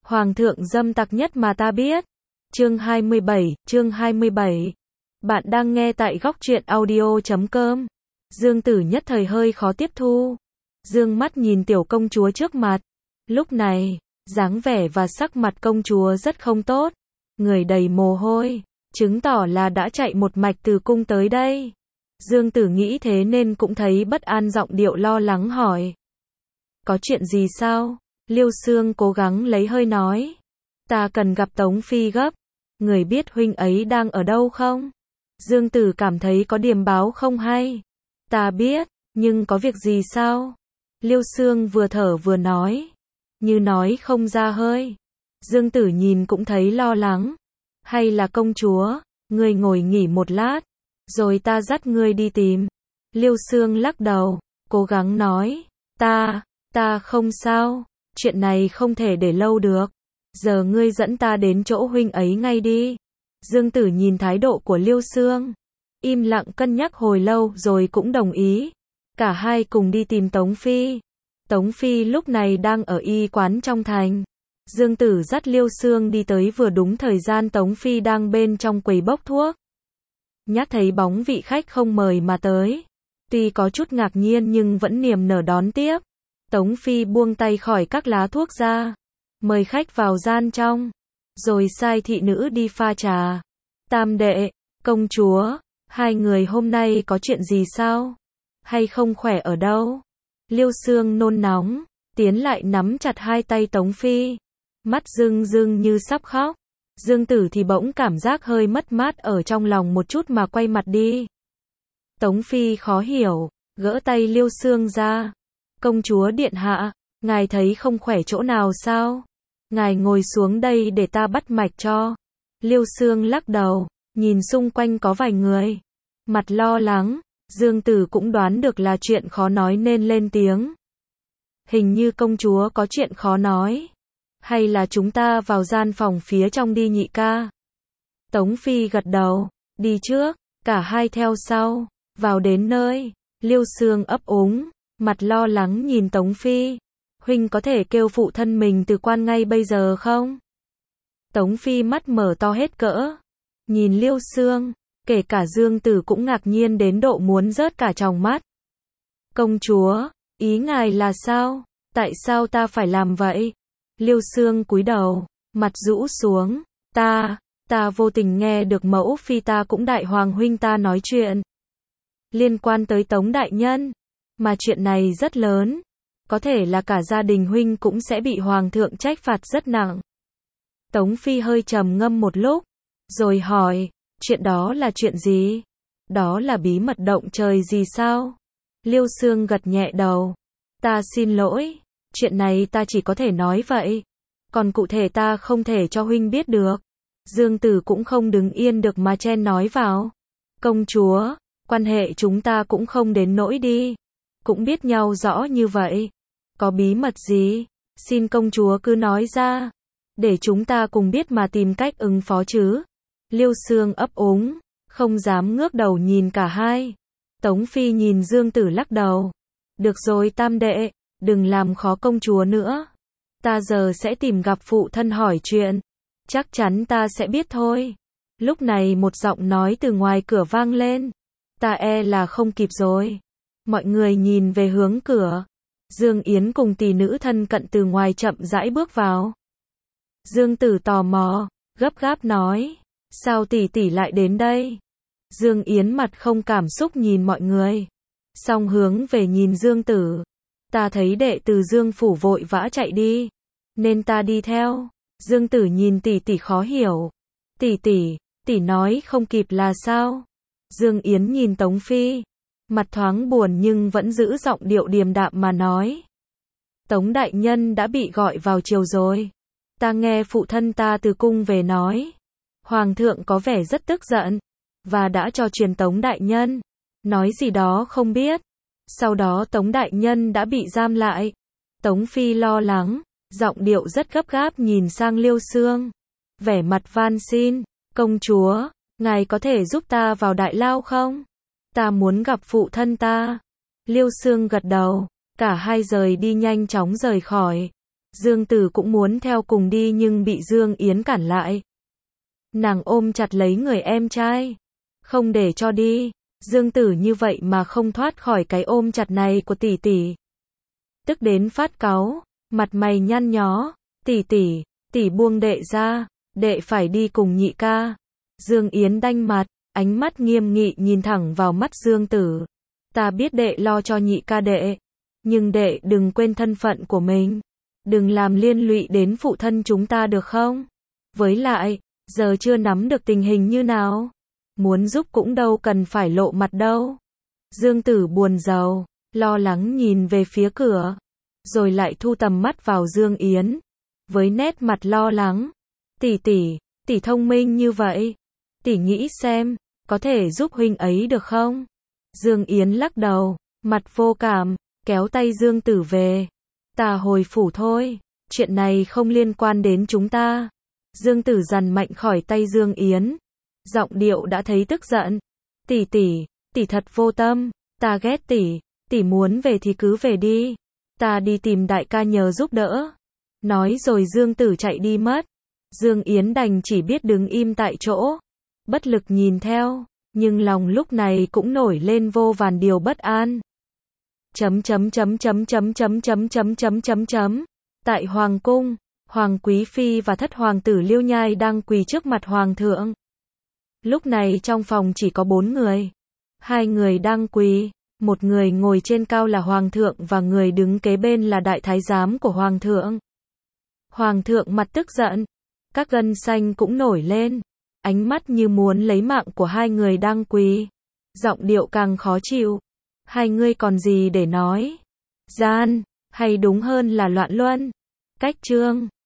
Hoàng thượng dâm tặc nhất mà ta biết. Chương 27. Bạn đang nghe tại góc truyện audio.com. Dương Tử nhất thời hơi khó tiếp thu. Dương mắt nhìn tiểu công chúa trước mặt. Lúc này, dáng vẻ và sắc mặt công chúa rất không tốt. Người đầy mồ hôi, chứng tỏ là đã chạy một mạch từ cung tới đây. Dương Tử nghĩ thế nên cũng thấy bất an, giọng điệu lo lắng hỏi. Có chuyện gì sao? Liêu Xương cố gắng lấy hơi nói. Ta cần gặp Tống Phi gấp. Người biết huynh ấy đang ở đâu không? Dương Tử cảm thấy có điềm báo không hay. Ta biết, nhưng có việc gì sao? Liêu Xương vừa thở vừa nói. Như nói không ra hơi. Dương Tử nhìn cũng thấy lo lắng. Hay là công chúa, ngươi ngồi nghỉ một lát, rồi ta dắt ngươi đi tìm. Liêu Xương lắc đầu, cố gắng nói. Ta không sao. Chuyện này không thể để lâu được. Giờ ngươi dẫn ta đến chỗ huynh ấy ngay đi. Dương Tử nhìn thái độ của Liêu Xương, im lặng cân nhắc hồi lâu rồi cũng đồng ý. Cả hai cùng đi tìm Tống Phi. Tống Phi lúc này đang ở y quán trong thành. Dương Tử dắt Liêu Xương đi tới vừa đúng thời gian Tống Phi đang bên trong quầy bốc thuốc. Nhát thấy bóng vị khách không mời mà tới. Tuy có chút ngạc nhiên nhưng vẫn niềm nở đón tiếp. Tống Phi buông tay khỏi các lá thuốc ra, mời khách vào gian trong, rồi sai thị nữ đi pha trà. Tam đệ, công chúa, hai người hôm nay có chuyện gì sao? Hay không khỏe ở đâu? Liêu Xương nôn nóng, tiến lại nắm chặt hai tay Tống Phi, mắt rưng rưng như sắp khóc. Dương Tử thì bỗng cảm giác hơi mất mát ở trong lòng một chút mà quay mặt đi. Tống Phi khó hiểu, gỡ tay Liêu Xương ra. Công chúa điện hạ, ngài thấy không khỏe chỗ nào sao? Ngài ngồi xuống đây để ta bắt mạch cho. Liêu Xương lắc đầu, nhìn xung quanh có vài người, mặt lo lắng. Dương Tử cũng đoán được là chuyện khó nói nên lên tiếng. Hình như công chúa có chuyện khó nói. Hay là chúng ta vào gian phòng phía trong đi nhị ca? Tống Phi gật đầu, đi trước, cả hai theo sau. Vào đến nơi, Liêu Xương ấp úng, mặt lo lắng nhìn Tống Phi. Huynh có thể kêu phụ thân mình từ quan ngay bây giờ không? Tống Phi mắt mở to hết cỡ, nhìn Liêu Xương, kể cả Dương Tử cũng ngạc nhiên đến độ muốn rớt cả tròng mắt. Công chúa, ý ngài là sao? Tại sao ta phải làm vậy? Liêu Xương cúi đầu, mặt rũ xuống. Ta vô tình nghe được mẫu phi ta cũng đại hoàng huynh ta nói chuyện liên quan tới Tống đại nhân, mà chuyện này rất lớn, có thể là cả gia đình huynh cũng sẽ bị hoàng thượng trách phạt rất nặng. Tống Phi hơi trầm ngâm một lúc, rồi hỏi, chuyện đó là chuyện gì? Đó là bí mật động trời gì sao? Liêu Xương gật nhẹ đầu. Ta xin lỗi, chuyện này ta chỉ có thể nói vậy, còn cụ thể ta không thể cho huynh biết được. Dương Tử cũng không đứng yên được mà chen nói vào. Công chúa, quan hệ chúng ta cũng không đến nỗi đi, cũng biết nhau rõ như vậy. Có bí mật gì? Xin công chúa cứ nói ra, để chúng ta cùng biết mà tìm cách ứng phó chứ. Liêu Xương ấp úng, không dám ngước đầu nhìn cả hai. Tống Phi nhìn Dương Tử lắc đầu. Được rồi tam đệ, đừng làm khó công chúa nữa. Ta giờ sẽ tìm gặp phụ thân hỏi chuyện. Chắc chắn ta sẽ biết thôi. Lúc này một giọng nói từ ngoài cửa vang lên. Ta e là không kịp rồi. Mọi người nhìn về hướng cửa. Dương Yến cùng tỷ nữ thân cận từ ngoài chậm rãi bước vào. Dương Tử tò mò, gấp gáp nói. Sao tỷ tỷ lại đến đây? Dương Yến mặt không cảm xúc nhìn mọi người, song hướng về nhìn Dương Tử. Ta thấy đệ từ Dương phủ vội vã chạy đi, nên ta đi theo. Dương Tử nhìn tỷ tỷ khó hiểu. Tỷ nói không kịp là sao? Dương Yến nhìn Tống Phi, mặt thoáng buồn nhưng vẫn giữ giọng điệu điềm đạm mà nói. Tống đại nhân đã bị gọi vào triều rồi. Ta nghe phụ thân ta từ cung về nói. Hoàng thượng có vẻ rất tức giận, và đã cho truyền Tống đại nhân. Nói gì đó không biết. Sau đó Tống đại nhân đã bị giam lại. Tống Phi lo lắng, giọng điệu rất gấp gáp nhìn sang Liêu Xương. Vẻ mặt van xin, công chúa, ngài có thể giúp ta vào đại lao không? Ta muốn gặp phụ thân ta. Liêu Xương gật đầu, cả hai rời đi nhanh chóng rời khỏi. Dương Tử cũng muốn theo cùng đi nhưng bị Dương Yến cản lại. Nàng ôm chặt lấy người em trai, không để cho đi. Dương Tử như vậy mà không thoát khỏi cái ôm chặt này của tỷ tỷ. Tức đến phát cáu, mặt mày nhăn nhó, tỷ tỷ, tỷ buông đệ ra, đệ phải đi cùng nhị ca. Dương Yến đanh mặt, ánh mắt nghiêm nghị nhìn thẳng vào mắt Dương Tử. Ta biết đệ lo cho nhị ca đệ, nhưng đệ đừng quên thân phận của mình. Đừng làm liên lụy đến phụ thân chúng ta được không? Với lại, giờ chưa nắm được tình hình như nào. Muốn giúp cũng đâu cần phải lộ mặt đâu. Dương Tử buồn rầu, lo lắng nhìn về phía cửa, rồi lại thu tầm mắt vào Dương Yến, với nét mặt lo lắng. Tỷ tỷ, tỷ thông minh như vậy, tỷ nghĩ xem, có thể giúp huynh ấy được không? Dương Yến lắc đầu, mặt vô cảm, kéo tay Dương Tử về. Ta hồi phủ thôi, chuyện này không liên quan đến chúng ta. Dương Tử giằng mạnh khỏi tay Dương Yến, giọng điệu đã thấy tức giận. Tỷ tỷ, tỷ thật vô tâm, ta ghét tỷ, tỷ muốn về thì cứ về đi. Ta đi tìm đại ca nhờ giúp đỡ. Nói rồi Dương Tử chạy đi mất. Dương Yến đành chỉ biết đứng im tại chỗ, bất lực nhìn theo, nhưng lòng lúc này cũng nổi lên vô vàn điều bất an. Tại Hoàng cung, Hoàng Quý Phi và thất hoàng tử Liêu Nhai đang quỳ trước mặt Hoàng thượng. Lúc này trong phòng chỉ có 4 người. 2 người đang quỳ, một người ngồi trên cao là Hoàng thượng và người đứng kế bên là đại thái giám của Hoàng thượng. Hoàng thượng mặt tức giận, các gân xanh cũng nổi lên, ánh mắt như muốn lấy mạng của 2 người đang quỳ. Giọng điệu càng khó chịu. Hai ngươi còn gì để nói? Gian, hay đúng hơn là loạn luân. Cách chương